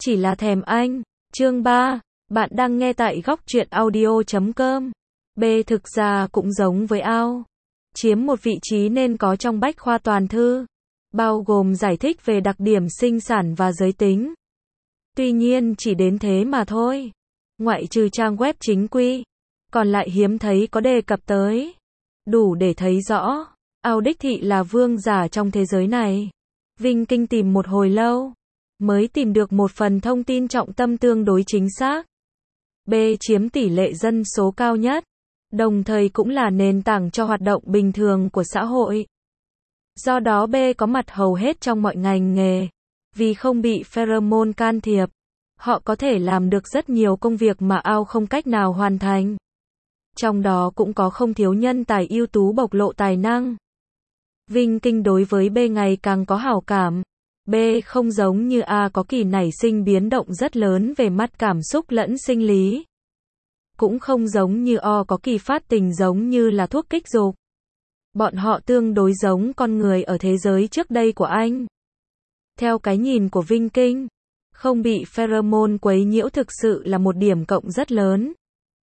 Chỉ là thèm anh. Chương 3. Bạn đang nghe tại góc truyện audio.com. B thực ra cũng giống với ao. Chiếm một vị trí nên có trong bách khoa toàn thư. Bao gồm giải thích về đặc điểm sinh sản và giới tính. Tuy nhiên chỉ đến thế mà thôi. Ngoại trừ trang web chính quy. Còn lại hiếm thấy có đề cập tới. Đủ để thấy rõ. Ao đích thị là vương giả trong thế giới này. Vinh Kinh tìm một hồi lâu. Mới tìm được một phần thông tin trọng tâm tương đối chính xác. B chiếm tỷ lệ dân số cao nhất. Đồng thời cũng là nền tảng cho hoạt động bình thường của xã hội. Do đó B có mặt hầu hết trong mọi ngành nghề. Vì không bị pheromone can thiệp, họ có thể làm được rất nhiều công việc mà ao không cách nào hoàn thành. Trong đó cũng có không thiếu nhân tài ưu tú bộc lộ tài năng. Vinh Kinh đối với B ngày càng có hảo cảm. B không giống như A có kỳ nảy sinh biến động rất lớn về mặt cảm xúc lẫn sinh lý. Cũng không giống như O có kỳ phát tình giống như là thuốc kích dục. Bọn họ tương đối giống con người ở thế giới trước đây của anh. Theo cái nhìn của Vinh Kinh, không bị pheromone quấy nhiễu thực sự là một điểm cộng rất lớn.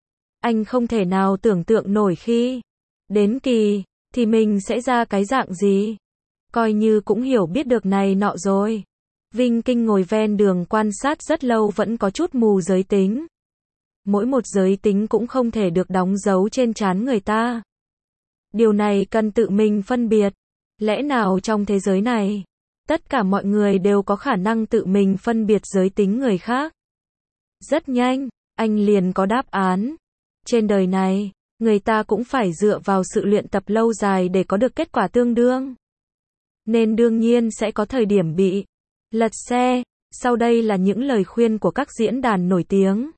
Anh không thể nào tưởng tượng nổi khi đến kỳ thì mình sẽ ra cái dạng gì. Coi như cũng hiểu biết được này nọ rồi. Vinh Kinh ngồi ven đường quan sát rất lâu vẫn có chút mù giới tính. Mỗi một giới tính cũng không thể được đóng dấu trên trán người ta. Điều này cần tự mình phân biệt. Lẽ nào trong thế giới này, tất cả mọi người đều có khả năng tự mình phân biệt giới tính người khác? Rất nhanh, anh liền có đáp án. Trên đời này, người ta cũng phải dựa vào sự luyện tập lâu dài để có được kết quả tương đương. Nên đương nhiên sẽ có thời điểm bị lật xe. Sau đây là những lời khuyên của các diễn đàn nổi tiếng.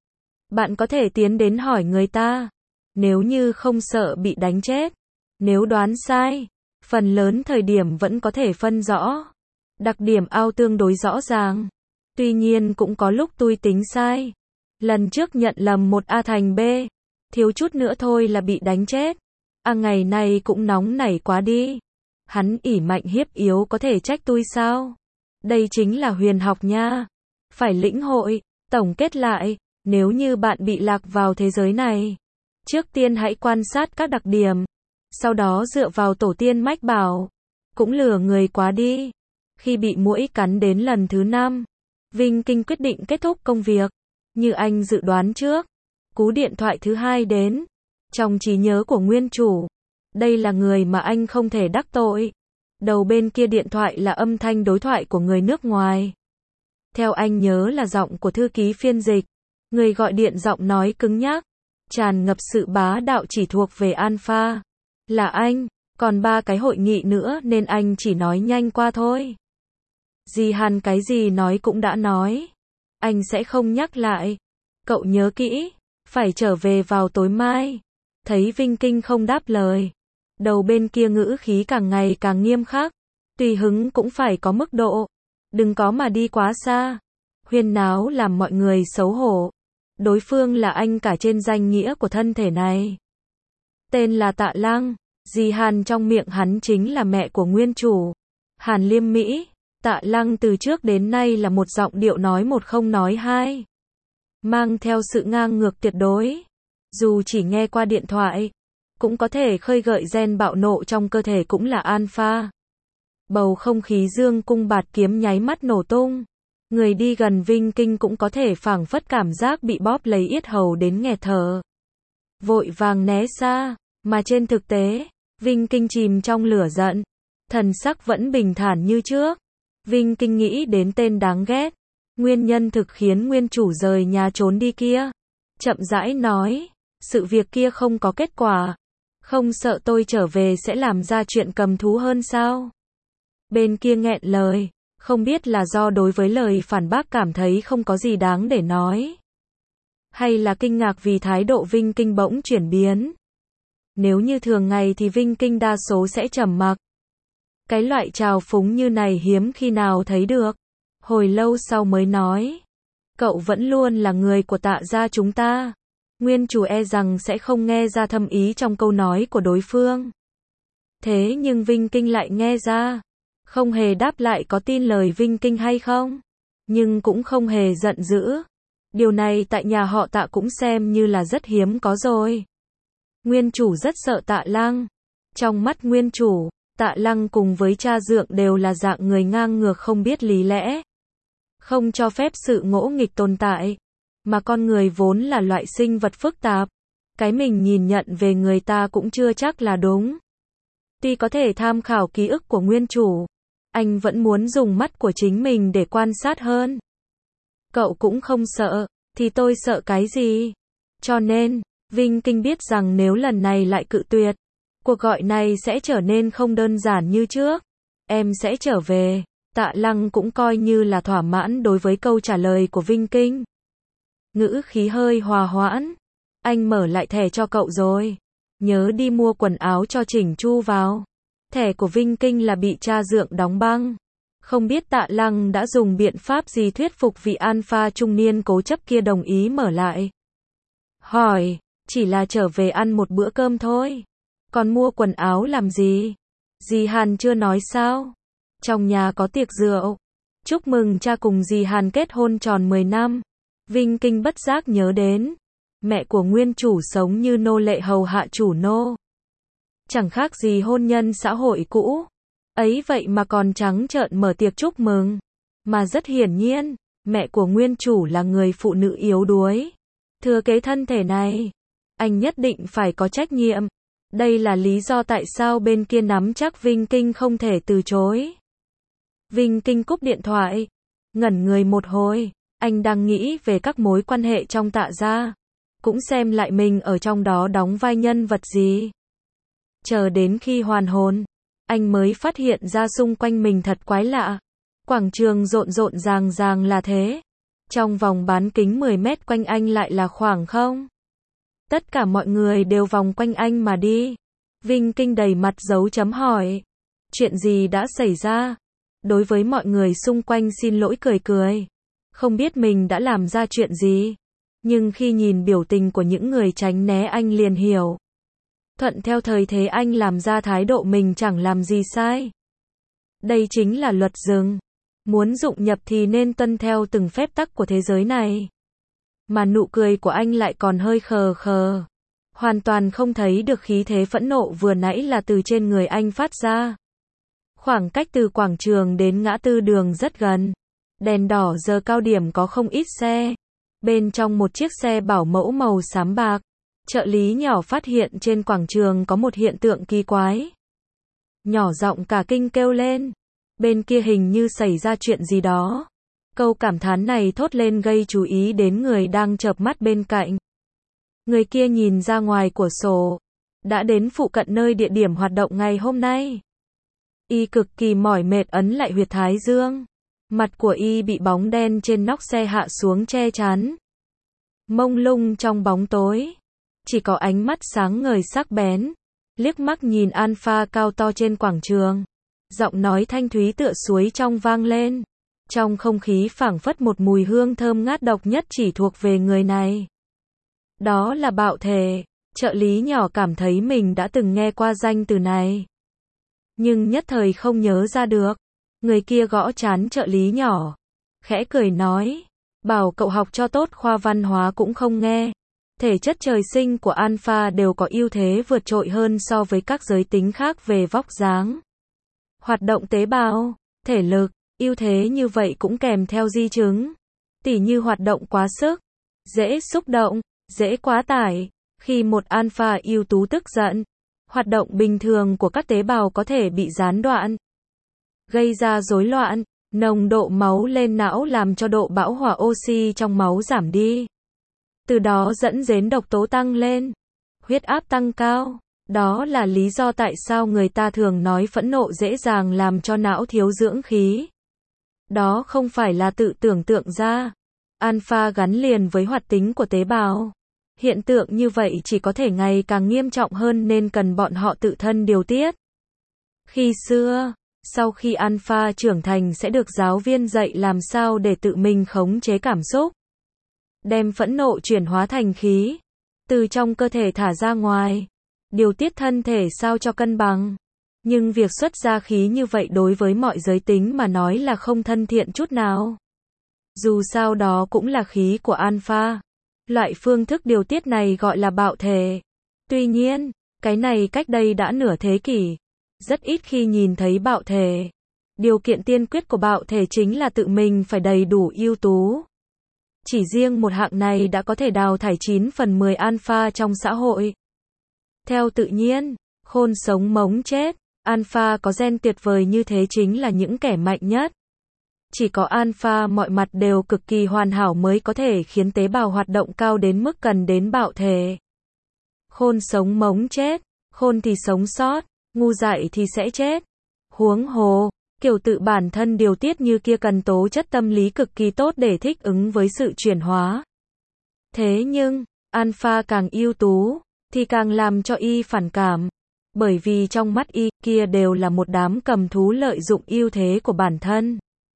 Bạn có thể tiến đến hỏi người ta. Nếu như không sợ bị đánh chết. Nếu đoán sai, phần lớn thời điểm vẫn có thể phân rõ. Đặc điểm ao tương đối rõ ràng. Tuy nhiên cũng có lúc tôi tính sai. Lần trước nhận lầm một A thành B. Thiếu chút nữa thôi là bị đánh chết. Ngày này cũng nóng nảy quá đi. Hắn ỷ mạnh hiếp yếu có thể trách tôi sao? Đây chính là huyền học nha. Phải lĩnh hội. Tổng kết lại, nếu như bạn bị lạc vào thế giới này, trước tiên hãy quan sát các đặc điểm. Sau đó dựa vào tổ tiên mách bảo. Cũng lừa người quá đi. Khi bị muỗi cắn đến lần thứ 5, Vinh Kinh quyết định kết thúc công việc. Như anh dự đoán trước, cú điện thoại thứ 2 đến. Trong trí nhớ của nguyên chủ, đây là người mà anh không thể đắc tội. Đầu bên kia điện thoại là âm thanh đối thoại của người nước ngoài. Theo anh nhớ là giọng của thư ký phiên dịch. Người gọi điện giọng nói cứng nhắc, tràn ngập sự bá đạo chỉ thuộc về alpha. Là anh, còn 3 cái hội nghị nữa nên anh chỉ nói nhanh qua thôi. Dì Hàn cái gì nói cũng đã nói. Anh sẽ không nhắc lại. Cậu nhớ kỹ, phải trở về vào tối mai. Thấy Vinh Kinh không đáp lời. Đầu bên kia ngữ khí càng ngày càng nghiêm khắc. Tùy hứng cũng phải có mức độ. Đừng có mà đi quá xa. Huyên náo làm mọi người xấu hổ. Đối phương là anh cả trên danh nghĩa của thân thể này. Tên là Tạ Lăng. Dì Hàn trong miệng hắn chính là mẹ của nguyên chủ. Hàn Liêm Mỹ. Tạ Lăng từ trước đến nay là một giọng điệu nói một không nói hai. Mang theo sự ngang ngược tuyệt đối. Dù chỉ nghe qua điện thoại, cũng có thể khơi gợi gen bạo nộ trong cơ thể cũng là alpha. Bầu không khí dương cung bạt kiếm nháy mắt nổ tung. Người đi gần Vinh Kinh cũng có thể phảng phất cảm giác bị bóp lấy yết hầu đến nghẹt thở. Vội vàng né xa, mà trên thực tế, Vinh Kinh chìm trong lửa giận. Thần sắc vẫn bình thản như trước. Vinh Kinh nghĩ đến tên đáng ghét. Nguyên nhân thực khiến nguyên chủ rời nhà trốn đi kia. Chậm rãi nói, sự việc kia không có kết quả. Không sợ tôi trở về sẽ làm ra chuyện cầm thú hơn sao? Bên kia nghẹn lời. Không biết là do đối với lời phản bác cảm thấy không có gì đáng để nói. Hay là kinh ngạc vì thái độ Vinh Kinh bỗng chuyển biến. Nếu như thường ngày thì Vinh Kinh đa số sẽ trầm mặc. Cái loại trào phúng như này hiếm khi nào thấy được. Hồi lâu sau mới nói. Cậu vẫn luôn là người của Tạ gia chúng ta. Nguyên chủ e rằng sẽ không nghe ra thâm ý trong câu nói của đối phương. Thế nhưng Vinh Kinh lại nghe ra. Không hề đáp lại có tin lời Vinh Kinh hay không? nhưng cũng không hề giận dữ. Điều này tại nhà họ Tạ cũng xem như là rất hiếm có rồi. Nguyên chủ rất sợ Tạ Lăng. Trong mắt nguyên chủ, Tạ Lăng cùng với cha dượng đều là dạng người ngang ngược không biết lý lẽ. Không cho phép sự ngỗ nghịch tồn tại. Mà con người vốn là loại sinh vật phức tạp. Cái mình nhìn nhận về người ta cũng chưa chắc là đúng. Tuy có thể tham khảo ký ức của nguyên chủ, anh vẫn muốn dùng mắt của chính mình để quan sát hơn. Cậu cũng không sợ, thì tôi sợ cái gì? Cho nên, Vinh Kinh biết rằng nếu lần này lại cự tuyệt, cuộc gọi này sẽ trở nên không đơn giản như trước. Em sẽ trở về. Tạ Lăng cũng coi như là thỏa mãn đối với câu trả lời của Vinh Kinh. Ngữ khí hơi hòa hoãn. Anh mở lại thẻ cho cậu rồi. Nhớ đi mua quần áo cho chỉnh chu vào. Thẻ của Vinh Kinh là bị cha dượng đóng băng. Không biết Tạ Lăng đã dùng biện pháp gì thuyết phục vị alpha trung niên cố chấp kia đồng ý mở lại. Hỏi, chỉ là trở về ăn một bữa cơm thôi. Còn mua quần áo làm gì? Dì Hàn chưa nói sao? Trong nhà có tiệc rượu. Chúc mừng cha cùng dì Hàn kết hôn tròn 10 năm. Vinh Kinh bất giác nhớ đến. Mẹ của nguyên chủ sống như nô lệ hầu hạ chủ nô. Chẳng khác gì hôn nhân xã hội cũ. Ấy vậy mà còn trắng trợn mở tiệc chúc mừng. Mà rất hiển nhiên, mẹ của nguyên chủ là người phụ nữ yếu đuối. Thừa kế thân thể này, anh nhất định phải có trách nhiệm. Đây là lý do tại sao bên kia nắm chắc Vinh Kinh không thể từ chối. Vinh Kinh cúp điện thoại. Ngẩn người một hồi, anh đang nghĩ về các mối quan hệ trong Tạ gia. Cũng xem lại mình ở trong đó đóng vai nhân vật gì. Chờ đến khi hoàn hồn, anh mới phát hiện ra xung quanh mình thật quái lạ. Quảng trường rộn rộn ràng ràng là thế. Trong vòng bán kính 10 mét quanh anh lại là khoảng không. Tất cả mọi người đều vòng quanh anh mà đi. Vinh Kinh đầy mặt dấu chấm hỏi. Chuyện gì đã xảy ra? Đối với mọi người xung quanh xin lỗi cười cười. Không biết mình đã làm ra chuyện gì. Nhưng khi nhìn biểu tình của những người tránh né anh liền hiểu. Thuận theo thời thế anh làm ra thái độ mình chẳng làm gì sai. Đây chính là luật rừng. Muốn dụng nhập thì nên tuân theo từng phép tắc của thế giới này. Mà nụ cười của anh lại còn hơi khờ khờ. Hoàn toàn không thấy được khí thế phẫn nộ vừa nãy là từ trên người anh phát ra. Khoảng cách từ quảng trường đến ngã tư đường rất gần. Đèn đỏ giờ cao điểm có không ít xe. Bên trong một chiếc xe bảo mẫu màu xám bạc. Trợ lý nhỏ phát hiện trên quảng trường có một hiện tượng kỳ quái. Nhỏ giọng cả kinh kêu lên. Bên kia hình như xảy ra chuyện gì đó. Câu cảm thán này thốt lên gây chú ý đến người đang chợp mắt bên cạnh. Người kia nhìn ra ngoài cửa sổ. Đã đến phụ cận nơi địa điểm hoạt động ngày hôm nay. Y cực kỳ mỏi mệt ấn lại huyệt thái dương. Mặt của Y bị bóng đen trên nóc xe hạ xuống che chắn. Mông lung trong bóng tối. Chỉ có ánh mắt sáng ngời sắc bén. Liếc mắt nhìn alpha cao to trên quảng trường. Giọng nói thanh thúy tựa suối trong vang lên. Trong không khí phảng phất một mùi hương thơm ngát độc nhất chỉ thuộc về người này. Đó là bạo thể. Trợ lý nhỏ cảm thấy mình đã từng nghe qua danh từ này. Nhưng nhất thời không nhớ ra được. Người kia gõ trán trợ lý nhỏ. Khẽ cười nói. Bảo cậu học cho tốt khoa văn hóa cũng không nghe. Thể chất trời sinh của alpha đều có ưu thế vượt trội hơn so với các giới tính khác về vóc dáng. Hoạt động tế bào, thể lực, ưu thế như vậy cũng kèm theo di chứng. Tỉ như hoạt động quá sức, dễ xúc động, dễ quá tải. Khi một alpha ưu tú tức giận, hoạt động bình thường của các tế bào có thể bị gián đoạn. Gây ra rối loạn, nồng độ máu lên não làm cho độ bão hòa oxy trong máu giảm đi. Từ đó dẫn đến độc tố tăng lên, huyết áp tăng cao. Đó là lý do tại sao người ta thường nói phẫn nộ dễ dàng làm cho não thiếu dưỡng khí. Đó không phải là tự tưởng tượng ra. Alpha gắn liền với hoạt tính của tế bào. Hiện tượng như vậy chỉ có thể ngày càng nghiêm trọng hơn nên cần bọn họ tự thân điều tiết. Khi xưa, sau khi alpha trưởng thành sẽ được giáo viên dạy làm sao để tự mình khống chế cảm xúc. Đem phẫn nộ chuyển hóa thành khí. Từ trong cơ thể thả ra ngoài. Điều tiết thân thể sao cho cân bằng. Nhưng việc xuất ra khí như vậy đối với mọi giới tính mà nói là không thân thiện chút nào. Dù sao đó cũng là khí của alpha. Loại phương thức điều tiết này gọi là bạo thể. Tuy nhiên, cái này cách đây đã nửa thế kỷ. Rất ít khi nhìn thấy bạo thể. Điều kiện tiên quyết của bạo thể chính là tự mình phải đầy đủ ưu tú. Chỉ riêng một hạng này đã có thể đào thải 9 phần 10 alpha trong xã hội. Theo tự nhiên, khôn sống mống chết, alpha có gen tuyệt vời như thế chính là những kẻ mạnh nhất. Chỉ có alpha mọi mặt đều cực kỳ hoàn hảo mới có thể khiến tế bào hoạt động cao đến mức cần đến bạo thể. Khôn sống mống chết, khôn thì sống sót, ngu dại thì sẽ chết. Huống hồ, kiểu tự bản thân điều tiết như kia cần tố chất tâm lý cực kỳ tốt để thích ứng với sự chuyển hóa. Thế nhưng, alpha càng ưu tú, thì càng làm cho y phản cảm. Bởi vì trong mắt y, kia đều là một đám cầm thú lợi dụng ưu thế của bản thân.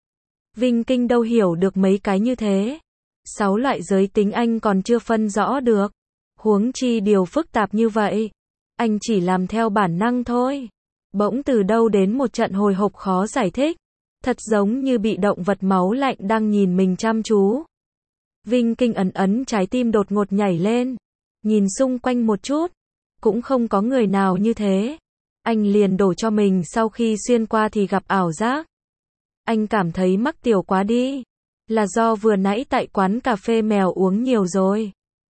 Vinh Kinh đâu hiểu được mấy cái như thế. 6 loại giới tính anh còn chưa phân rõ được. Huống chi điều phức tạp như vậy. Anh chỉ làm theo bản năng thôi. Bỗng từ đâu đến một trận hồi hộp khó giải thích. Thật giống như bị động vật máu lạnh đang nhìn mình chăm chú. Vinh Kinh ấn ấn trái tim đột ngột nhảy lên. Nhìn xung quanh một chút. Cũng không có người nào như thế. Anh liền đổ cho mình sau khi xuyên qua thì gặp ảo giác. Anh cảm thấy mắc tiểu quá đi. Là do vừa nãy tại quán cà phê mèo uống nhiều rồi.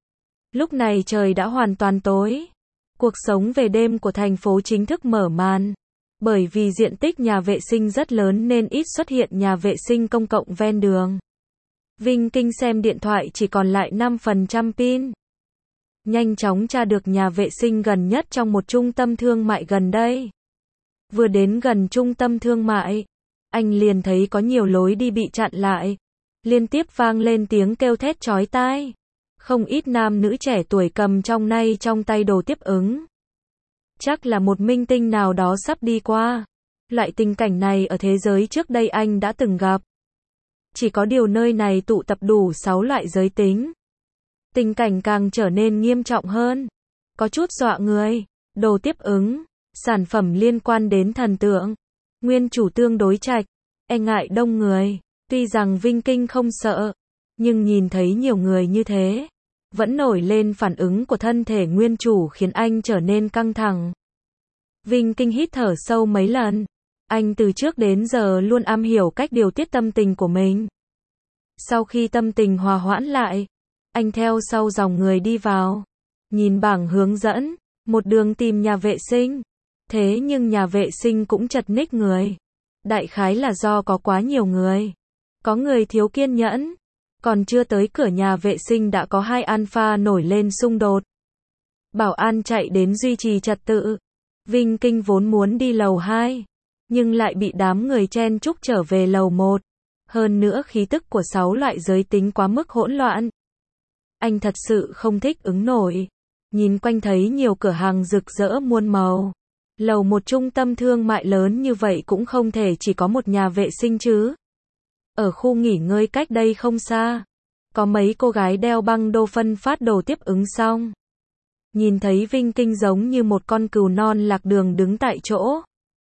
Lúc này trời đã hoàn toàn tối. Cuộc sống về đêm của thành phố chính thức mở màn. Bởi vì diện tích nhà vệ sinh rất lớn nên ít xuất hiện nhà vệ sinh công cộng ven đường. Vinh Kinh xem điện thoại chỉ còn lại 5% pin. Nhanh chóng tra được nhà vệ sinh gần nhất trong một trung tâm thương mại gần đây. Vừa đến gần trung tâm thương mại, anh liền thấy có nhiều lối đi bị chặn lại. Liên tiếp vang lên tiếng kêu thét chói tai. Không ít nam nữ trẻ tuổi cầm trong tay đồ tiếp ứng. Chắc là một minh tinh nào đó sắp đi qua. Loại tình cảnh này ở thế giới trước đây anh đã từng gặp. Chỉ có điều nơi này tụ tập đủ 6 loại giới tính. Tình cảnh càng trở nên nghiêm trọng hơn. Có chút dọa người. Đồ tiếp ứng, sản phẩm liên quan đến thần tượng. Nguyên chủ tương đối trạch, e ngại đông người. Tuy rằng Vinh Kinh không sợ, nhưng nhìn thấy nhiều người như thế, vẫn nổi lên phản ứng của thân thể nguyên chủ khiến anh trở nên căng thẳng. Vinh Kinh hít thở sâu mấy lần. Anh từ trước đến giờ luôn am hiểu cách điều tiết tâm tình của mình. Sau khi tâm tình hòa hoãn lại, anh theo sau dòng người đi vào. Nhìn bảng hướng dẫn, một đường tìm nhà vệ sinh. Thế nhưng nhà vệ sinh cũng chật ních người. Đại khái là do có quá nhiều người. Có người thiếu kiên nhẫn. Còn chưa tới cửa nhà vệ sinh đã có 2 alpha nổi lên xung đột. Bảo an chạy đến duy trì trật tự. Vinh Kinh vốn muốn đi lầu 2. Nhưng lại bị đám người chen chúc trở về lầu 1. Hơn nữa khí tức của 6 loại giới tính quá mức hỗn loạn. Anh thật sự không thích ứng nổi. Nhìn quanh thấy nhiều cửa hàng rực rỡ muôn màu. Lầu một trung tâm thương mại lớn như vậy cũng không thể chỉ có một nhà vệ sinh chứ. Ở khu nghỉ ngơi cách đây không xa, có mấy cô gái đeo băng đô phân phát đồ tiếp ứng xong. Nhìn thấy Vinh Kinh giống như một con cừu non lạc đường đứng tại chỗ.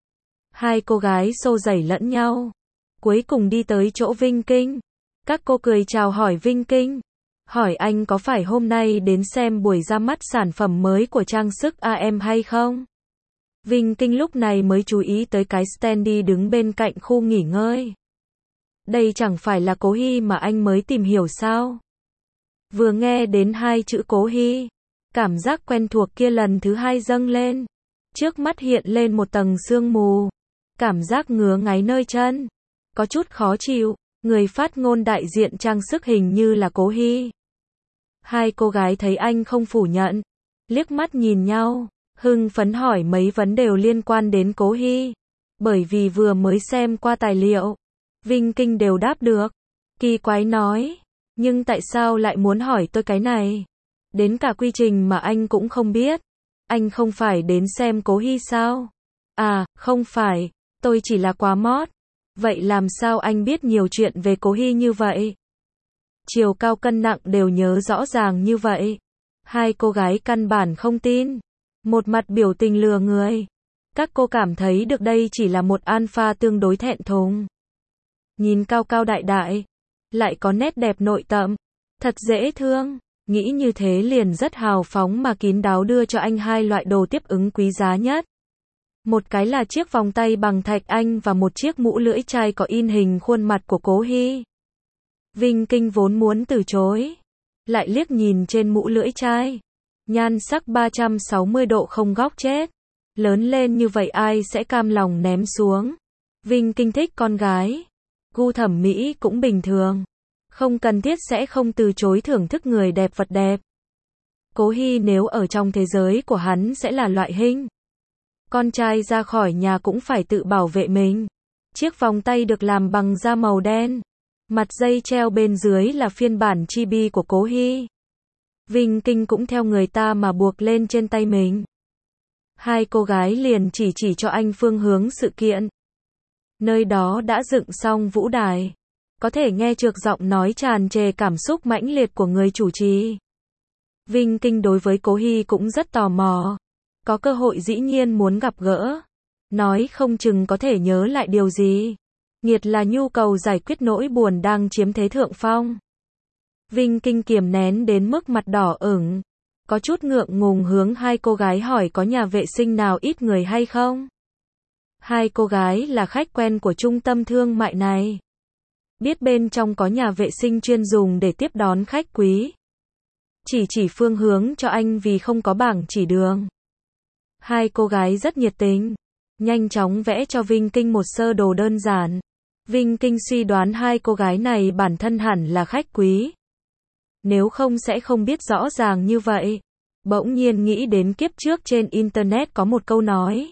2 cô gái xô đẩy lẫn nhau. Cuối cùng đi tới chỗ Vinh Kinh. Các cô cười chào hỏi Vinh Kinh. Hỏi anh có phải hôm nay đến xem buổi ra mắt sản phẩm mới của trang sức AM hay không? Vinh Kinh lúc này mới chú ý tới cái standee đứng bên cạnh khu nghỉ ngơi. Đây chẳng phải là Cố Hy mà anh mới tìm hiểu sao? Vừa nghe đến 2 chữ Cố Hy, cảm giác quen thuộc kia lần thứ 2 dâng lên. Trước mắt hiện lên một tầng sương mù. Cảm giác ngứa ngáy nơi chân. Có chút khó chịu. Người phát ngôn đại diện trang sức hình như là Cố Hy. 2 cô gái thấy anh không phủ nhận. Liếc mắt nhìn nhau. Hưng phấn hỏi mấy vấn đề liên quan đến Cố Hy. Bởi vì vừa mới xem qua tài liệu. Vinh Kinh đều đáp được. Kỳ quái nói. Nhưng tại sao lại muốn hỏi tôi cái này? Đến cả quy trình mà anh cũng không biết. Anh không phải đến xem Cố Hy sao? À, không phải. Tôi chỉ là quá mót. Vậy làm sao anh biết nhiều chuyện về Cố Hy như vậy? Chiều cao cân nặng đều nhớ rõ ràng như vậy. 2 cô gái căn bản không tin. Một mặt biểu tình lừa người. Các cô cảm thấy được đây chỉ là một alpha tương đối thẹn thùng. Nhìn cao cao đại đại. lại có nét đẹp nội tâm, thật dễ thương. Nghĩ như thế liền rất hào phóng mà kín đáo đưa cho anh hai loại đồ tiếp ứng quý giá nhất. Một cái là chiếc vòng tay bằng thạch anh và một chiếc mũ lưỡi chai có in hình khuôn mặt của Cố Hy. Vinh Kinh vốn muốn từ chối, lại liếc nhìn trên mũ lưỡi chai. Nhan sắc 360 độ không góc chết. Lớn lên như vậy ai sẽ cam lòng ném xuống. Vinh Kinh thích con gái. Gu thẩm mỹ cũng bình thường. Không cần thiết sẽ không từ chối thưởng thức người đẹp vật đẹp. Cố Hy nếu ở trong thế giới của hắn sẽ là loại hình. Con trai ra khỏi nhà cũng phải tự bảo vệ mình. Chiếc vòng tay được làm bằng da màu đen. Mặt dây treo bên dưới là phiên bản chibi của Cố Hy. Vinh Kinh cũng theo người ta mà buộc lên trên tay mình. Hai cô gái liền chỉ cho anh phương hướng sự kiện. Nơi đó đã dựng xong vũ đài. Có thể nghe được giọng nói tràn trề cảm xúc mãnh liệt của người chủ trì. Vinh Kinh đối với Cố Hy cũng rất tò mò. Có cơ hội dĩ nhiên muốn gặp gỡ. Nói không chừng có thể nhớ lại điều gì. Nghiệt là nhu cầu giải quyết nỗi buồn đang chiếm thế thượng phong. Vinh Kinh kiềm nén đến mức mặt đỏ ửng. Có chút ngượng ngùng hướng hai cô gái hỏi có nhà vệ sinh nào ít người hay không. Hai cô gái là khách quen của trung tâm thương mại này. Biết bên trong có nhà vệ sinh chuyên dùng để tiếp đón khách quý. Chỉ phương hướng cho anh vì không có bảng chỉ đường. Hai cô gái rất nhiệt tình. Nhanh chóng vẽ cho Vinh Kinh một sơ đồ đơn giản. Vinh Kinh suy đoán hai cô gái này bản thân hẳn là khách quý. Nếu không sẽ không biết rõ ràng như vậy. Bỗng nhiên nghĩ đến kiếp trước trên Internet có một câu nói.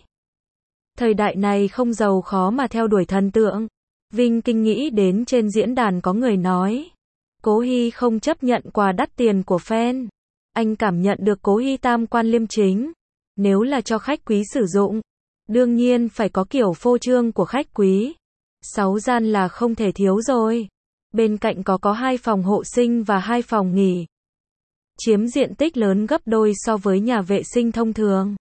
Thời đại này không giàu khó mà theo đuổi thần tượng. Vinh Kinh nghĩ đến trên diễn đàn có người nói. Cố Hy không chấp nhận quà đắt tiền của fan. Anh cảm nhận được Cố Hy tam quan liêm chính. Nếu là cho khách quý sử dụng, đương nhiên phải có kiểu phô trương của khách quý. 6 gian là không thể thiếu rồi. Bên cạnh có 2 phòng hộ sinh và 2 phòng nghỉ. Chiếm diện tích lớn gấp đôi so với nhà vệ sinh thông thường.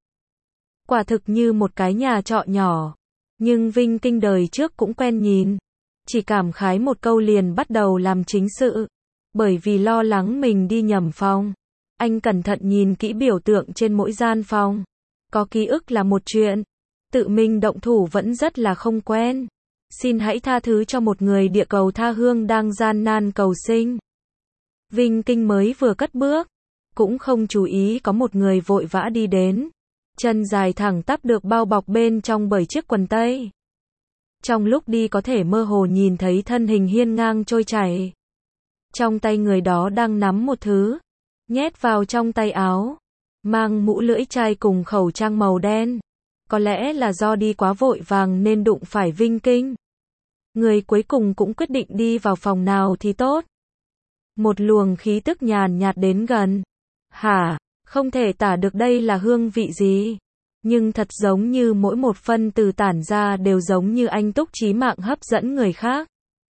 Quả thực như một cái nhà trọ nhỏ. Nhưng Vinh Kinh đời trước cũng quen nhìn. Chỉ cảm khái một câu liền bắt đầu làm chính sự. Bởi vì lo lắng mình đi nhầm phòng. Anh cẩn thận nhìn kỹ biểu tượng trên mỗi gian phòng. Có ký ức là một chuyện. Tự mình động thủ vẫn rất là không quen. Xin hãy tha thứ cho một người địa cầu tha hương đang gian nan cầu sinh. Vinh Kinh mới vừa cất bước. Cũng không chú ý có một người vội vã đi đến. Chân dài thẳng tắp được bao bọc bên trong bởi chiếc quần tây. Trong lúc đi có thể mơ hồ nhìn thấy thân hình hiên ngang trôi chảy. Trong tay người đó đang nắm một thứ. Nhét vào trong tay áo. Mang mũ lưỡi chai cùng khẩu trang màu đen. Có lẽ là do đi quá vội vàng nên đụng phải Vinh Kinh. Người cuối cùng cũng quyết định đi vào phòng nào thì tốt. Một luồng khí tức nhàn nhạt đến gần. Hả, không thể tả được đây là hương vị gì. Nhưng thật giống như mỗi một phân từ tản ra đều giống như anh túc chí mạng hấp dẫn người khác.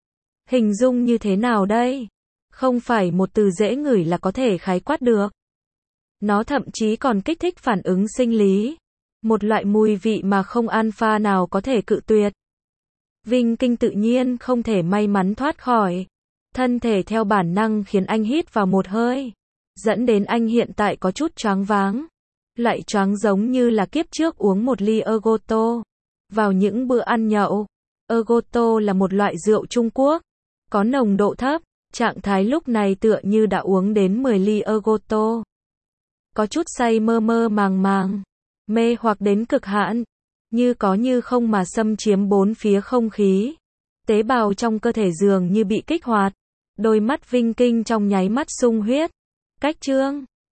Hình dung như thế nào đây? Không phải một từ dễ ngửi là có thể khái quát được. Nó thậm chí còn kích thích phản ứng sinh lý. Một loại mùi vị mà không alpha nào có thể cự tuyệt. Vinh Kinh tự nhiên không thể may mắn thoát khỏi. Thân thể theo bản năng khiến anh hít vào một hơi. Dẫn đến anh hiện tại có chút choáng váng. Loại choáng giống như là kiếp trước uống một ly Ergoto. Vào những bữa ăn nhậu. Ergoto là một loại rượu Trung Quốc. Có nồng độ thấp. Trạng thái lúc này tựa như đã uống đến 10 ly Ergoto. Có chút say mơ mơ màng màng. Mê hoặc đến cực hạn. Như có như không mà xâm chiếm bốn phía không khí. Tế bào trong cơ thể dường như bị kích hoạt. Đôi mắt Vinh Kinh trong nháy mắt sung huyết. Cách trương.